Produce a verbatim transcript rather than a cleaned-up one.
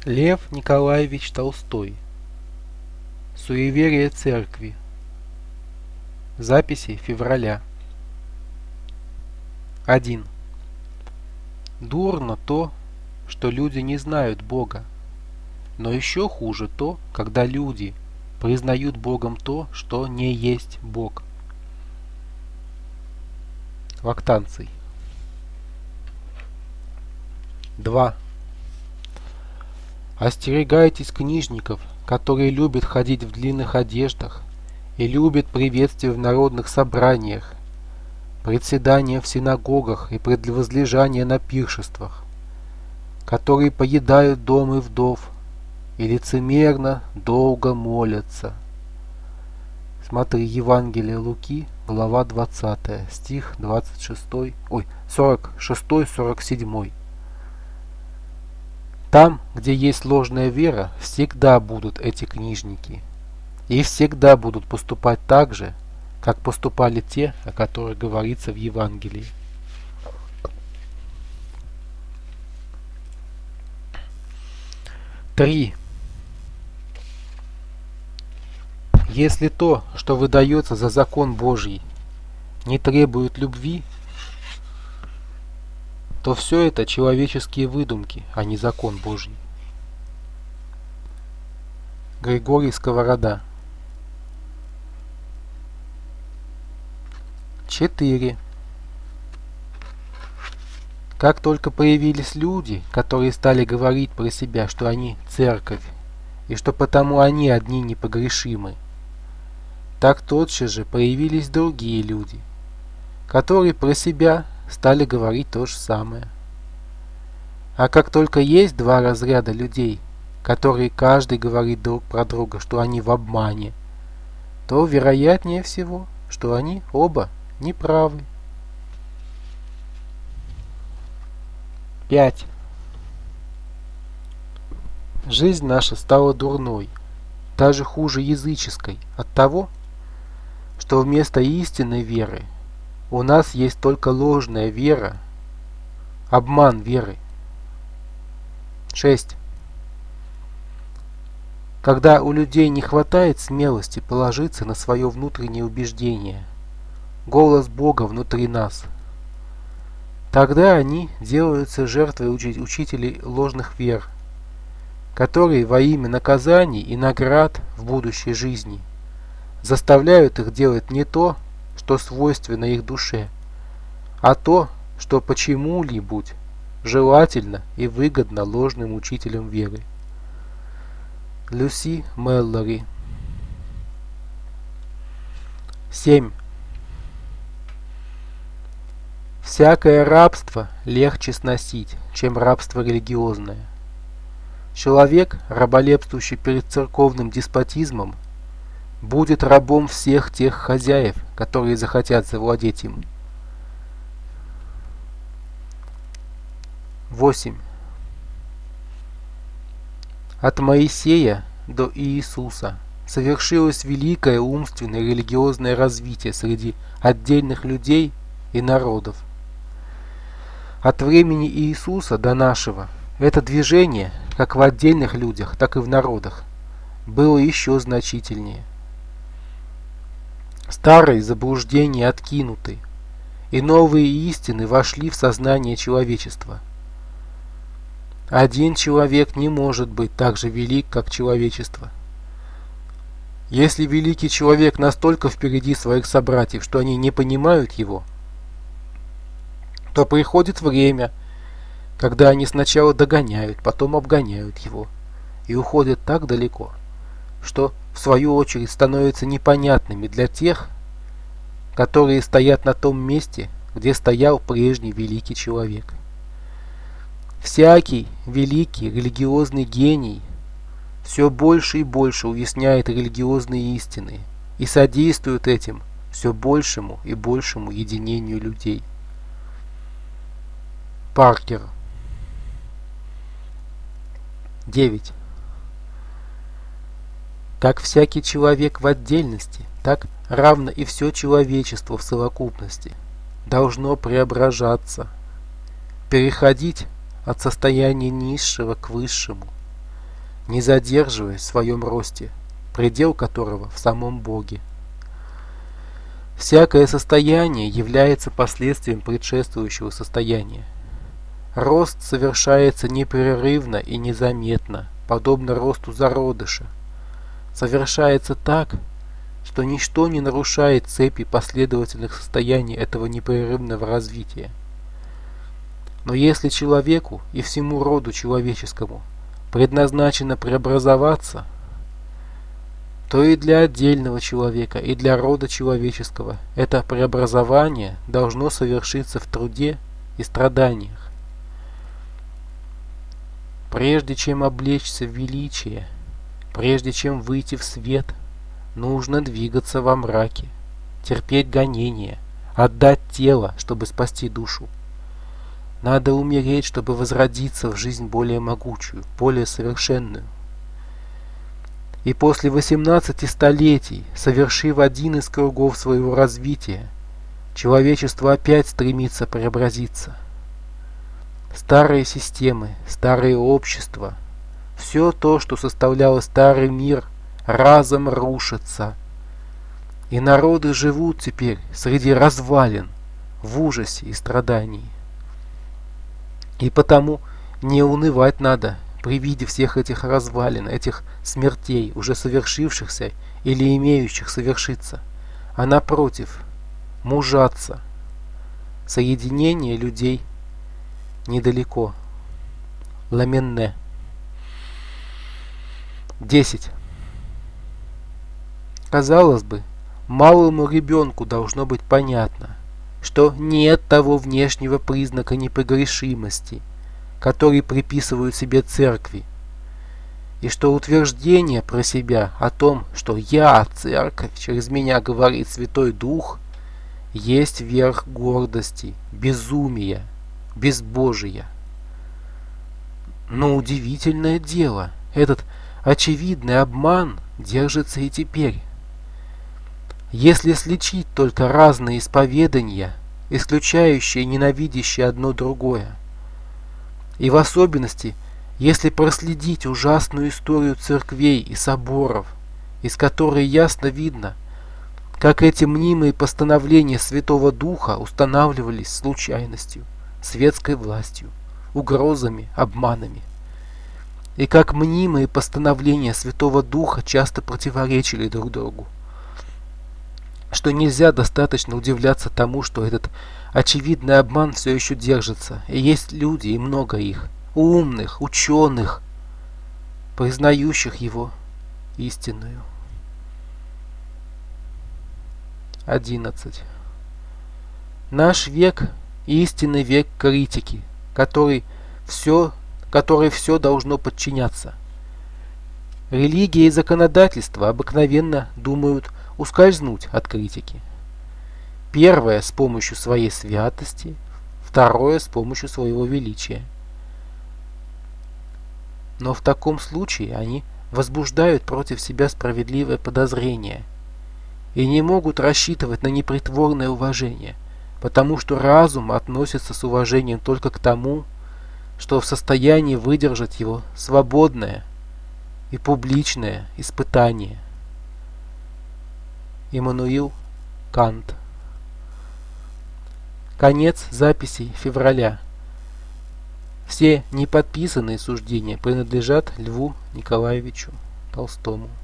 Лев Николаевич Толстой. Суеверие церкви. Записи февраля. один. Дурно то, что люди не знают Бога. Но еще хуже то, когда люди признают Богом то, что не есть Бог. Лактанций. два. Остерегайтесь книжников, которые любят ходить в длинных одеждах и любят приветствия в народных собраниях, председания в синагогах и предвозлежания на пиршествах, которые поедают дом и вдов и лицемерно долго молятся. Смотри Евангелие Луки, глава двадцатая, стих двадцать шестой, ой, сорок шестой сорок седьмой. Там, где есть ложная вера, всегда будут эти книжники. И всегда будут поступать так же, как поступали те, о которых говорится в Евангелии. три. Если то, что выдается за закон Божий, не требует любви, то все это человеческие выдумки, а не закон Божий. Григорий Сковорода. четыре. Как только появились люди, которые стали говорить про себя, что они церковь, и что потому они одни непогрешимы, так тотчас же появились другие люди, которые про себя стали говорить то же самое. А как только есть два разряда людей, которые каждый говорит друг про друга, что они в обмане, то вероятнее всего, что они оба неправы. пять. Жизнь наша стала дурной, даже хуже языческой, от того, что вместо истинной веры у нас есть только ложная вера, обман веры. шесть. Когда у людей не хватает смелости положиться на свое внутреннее убеждение, голос Бога внутри нас, тогда они делаются жертвой учи- учителей ложных вер, которые во имя наказаний и наград в будущей жизни заставляют их делать не то, что свойственно их душе, а то, что почему-либо желательно и выгодно ложным учителям веры. Люси Мэллори. семь. Всякое рабство легче сносить, чем рабство религиозное. Человек, раболепствующий перед церковным деспотизмом, будет рабом всех тех хозяев, которые захотят завладеть им. восемь. От Моисея до Иисуса совершилось великое умственное и религиозное развитие среди отдельных людей и народов. От времени Иисуса до нашего это движение, как в отдельных людях, так и в народах, было еще значительнее. Старые заблуждения откинуты, и новые истины вошли в сознание человечества. Один человек не может быть так же велик, как человечество. Если великий человек настолько впереди своих собратьев, что они не понимают его, то приходит время, когда они сначала догоняют, потом обгоняют его и уходят так далеко, что в свою очередь становятся непонятными для тех, которые стоят на том месте, где стоял прежний великий человек. Всякий великий религиозный гений все больше и больше уясняет религиозные истины и содействует этим все большему и большему единению людей. Паркер. девять. Как всякий человек в отдельности, так равно и все человечество в совокупности должно преображаться, переходить от состояния низшего к высшему, не задерживаясь в своем росте, предел которого в самом Боге. Всякое состояние является последствием предшествующего состояния. Рост совершается непрерывно и незаметно, подобно росту зародыша. Совершается так, что ничто не нарушает цепи последовательных состояний этого непрерывного развития. Но если человеку и всему роду человеческому предназначено преобразоваться, то и для отдельного человека, и для рода человеческого это преобразование должно совершиться в труде и страданиях. Прежде чем облечься в величие, прежде чем выйти в свет, нужно двигаться во мраке, терпеть гонения, отдать тело, чтобы спасти душу. Надо умереть, чтобы возродиться в жизнь более могучую, более совершенную. И после восемнадцати столетий, совершив один из кругов своего развития, человечество опять стремится преобразиться. Старые системы, старые общества, все то, что составляло старый мир, разом рушится. И народы живут теперь среди развалин, в ужасе и страдании. И потому не унывать надо при виде всех этих развалин, этих смертей, уже совершившихся или имеющих совершиться, а напротив, мужаться. Соединение людей недалеко. Ламенне. десять. Казалось бы, малому ребенку должно быть понятно, что нет того внешнего признака непогрешимости, который приписывают себе церкви, и что утверждение про себя о том, что «я, церковь, через меня говорит Святой Дух», есть верх гордости, безумия, безбожия. Но удивительное дело, этот очевидный обман держится и теперь. Если сличить только разные исповедания, исключающие и ненавидящие одно другое, и в особенности, если проследить ужасную историю церквей и соборов, из которой ясно видно, как эти мнимые постановления Святого Духа устанавливались случайностью, светской властью, угрозами, обманами, и как мнимые постановления Святого Духа часто противоречили друг другу, что нельзя достаточно удивляться тому, что этот очевидный обман все еще держится, и есть люди, и много их, умных, ученых, признающих его истинную. одиннадцать. Наш век – истинный век критики, который все, которой все должно подчиняться. Религия и законодательство обыкновенно думают ускользнуть от критики. Первое с помощью своей святости, второе с помощью своего величия. Но в таком случае они возбуждают против себя справедливое подозрение и не могут рассчитывать на непритворное уважение, потому что разум относится с уважением только к тому, что в состоянии выдержать его свободное и публичное испытание. Иммануил Кант. Конец записей февраля. Все неподписанные суждения принадлежат Льву Николаевичу Толстому.